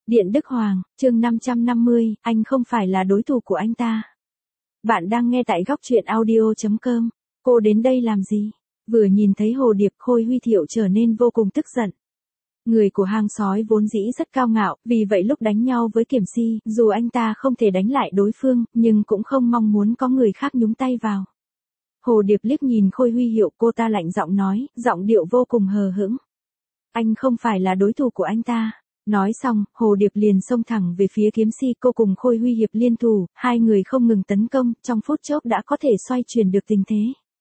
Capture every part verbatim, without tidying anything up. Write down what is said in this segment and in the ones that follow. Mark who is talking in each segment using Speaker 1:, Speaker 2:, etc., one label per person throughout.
Speaker 1: Điện Đức Hoàng, chương năm trăm năm mươi, anh không phải là đối thủ của anh ta. Bạn đang nghe tại góc truyện audio chấm com. Cô đến đây làm gì? Vừa nhìn thấy Hồ Điệp, Khôi Huy Thiệu trở nên vô cùng tức giận. Người của hang sói vốn dĩ rất cao ngạo, vì vậy lúc đánh nhau với Kiểm Si, dù anh ta không thể đánh lại đối phương, nhưng cũng không mong muốn có người khác nhúng tay vào. Hồ Điệp liếc nhìn Khôi Huy Hiệu, cô ta lạnh giọng nói, giọng điệu vô cùng hờ hững. Anh không phải là đối thủ của anh ta. Nói xong, Hồ Điệp liền xông thẳng về phía Kiếm Si, cô cùng Khôi Huy Hiệp liên thủ, hai người không ngừng tấn công, trong phút chốc đã có thể xoay chuyển được tình thế.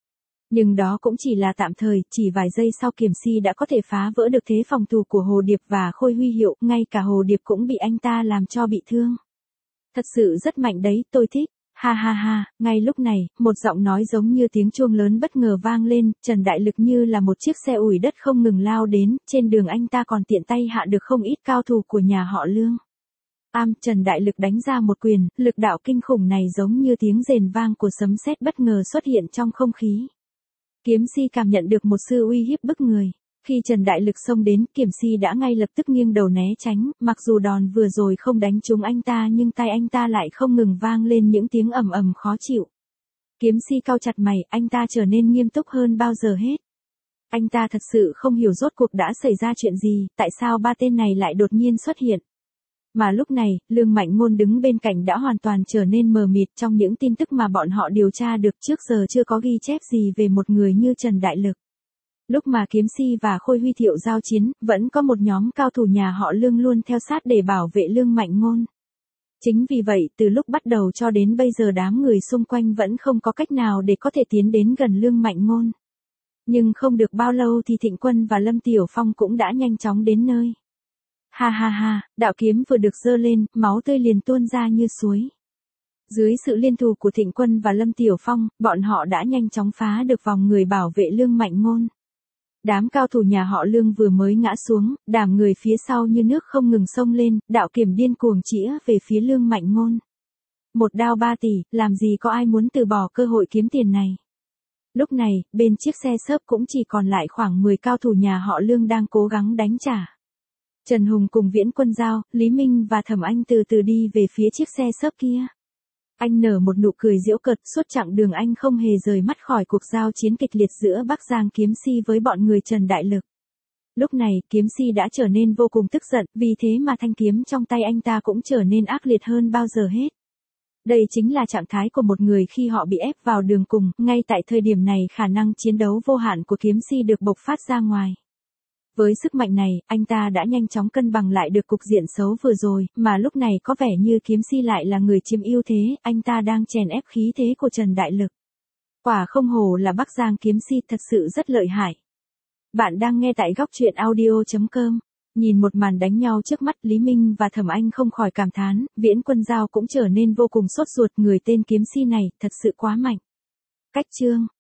Speaker 1: Nhưng đó cũng chỉ là tạm thời, chỉ vài giây sau Kiểm Si đã có thể phá vỡ được thế phòng thủ của Hồ Điệp và Khôi Huy Hiệu, ngay cả Hồ Điệp cũng bị anh ta làm cho bị thương. Thật sự rất mạnh đấy, tôi thích. Ha ha ha, ngay lúc này, một giọng nói giống như tiếng chuông lớn bất ngờ vang lên, Trần Đại Lực như là một chiếc xe ủi đất không ngừng lao đến, trên đường anh ta còn tiện tay hạ được không ít cao thủ của nhà họ Lương. Am, Trần Đại Lực đánh ra một quyền, lực đạo kinh khủng này giống như tiếng rền vang của sấm sét bất ngờ xuất hiện trong không khí. Kiếm Si cảm nhận được một sự uy hiếp bức người. Khi Trần Đại Lực xông đến, Kiểm Si đã ngay lập tức nghiêng đầu né tránh, mặc dù đòn vừa rồi không đánh trúng anh ta nhưng tai anh ta lại không ngừng vang lên những tiếng ầm ầm khó chịu. Kiếm Si cau chặt mày, anh ta trở nên nghiêm túc hơn bao giờ hết. Anh ta thật sự không hiểu rốt cuộc đã xảy ra chuyện gì, tại sao ba tên này lại đột nhiên xuất hiện. Mà lúc này, Lương Mạnh Ngôn đứng bên cạnh đã hoàn toàn trở nên mờ mịt trong những tin tức mà bọn họ điều tra được, trước giờ chưa có ghi chép gì về một người như Trần Đại Lực. Lúc mà Kiếm Si và Khôi Huy Thiệu giao chiến, vẫn có một nhóm cao thủ nhà họ Lương luôn theo sát để bảo vệ Lương Mạnh Ngôn. Chính vì vậy, từ lúc bắt đầu cho đến bây giờ đám người xung quanh vẫn không có cách nào để có thể tiến đến gần Lương Mạnh Ngôn. Nhưng không được bao lâu thì Thịnh Quân và Lâm Tiểu Phong cũng đã nhanh chóng đến nơi. Ha ha ha, đạo kiếm vừa được giơ lên, máu tươi liền tuôn ra như suối. Dưới sự liên thủ của Thịnh Quân và Lâm Tiểu Phong, bọn họ đã nhanh chóng phá được vòng người bảo vệ Lương Mạnh Ngôn. Đám cao thủ nhà họ Lương vừa mới ngã xuống, đám người phía sau như nước không ngừng xông lên, đạo kiếm điên cuồng chĩa về phía Lương Mạnh Ngôn. Một đao ba tỷ, làm gì có ai muốn từ bỏ cơ hội kiếm tiền này. Lúc này, bên chiếc xe xớp cũng chỉ còn lại khoảng mười cao thủ nhà họ Lương đang cố gắng đánh trả. Trần Hùng cùng Viễn Quân Giao, Lý Minh và Thẩm Anh từ từ đi về phía chiếc xe xớp kia. Anh nở một nụ cười giễu cợt, suốt chặng đường anh không hề rời mắt khỏi cuộc giao chiến kịch liệt giữa Bắc Giang Kiếm Si với bọn người Trần Đại Lực. Lúc này, Kiếm Si đã trở nên vô cùng tức giận, vì thế mà thanh kiếm trong tay anh ta cũng trở nên ác liệt hơn bao giờ hết. Đây chính là trạng thái của một người khi họ bị ép vào đường cùng, ngay tại thời điểm này khả năng chiến đấu vô hạn của Kiếm Si được bộc phát ra ngoài. Với sức mạnh này, anh ta đã nhanh chóng cân bằng lại được cục diện xấu vừa rồi, mà lúc này có vẻ như Kiếm Si lại là người chiếm ưu thế, anh ta đang chèn ép khí thế của Trần Đại Lực. Quả không hổ là Bắc Giang Kiếm Si, thật sự rất lợi hại. Bạn đang nghe tại góc truyện audio chấm com. Nhìn một màn đánh nhau trước mắt, Lý Minh và Thẩm Anh không khỏi cảm thán, Viễn Quân Giao cũng trở nên vô cùng sốt ruột, người tên Kiếm Si này, thật sự quá mạnh. Cách chương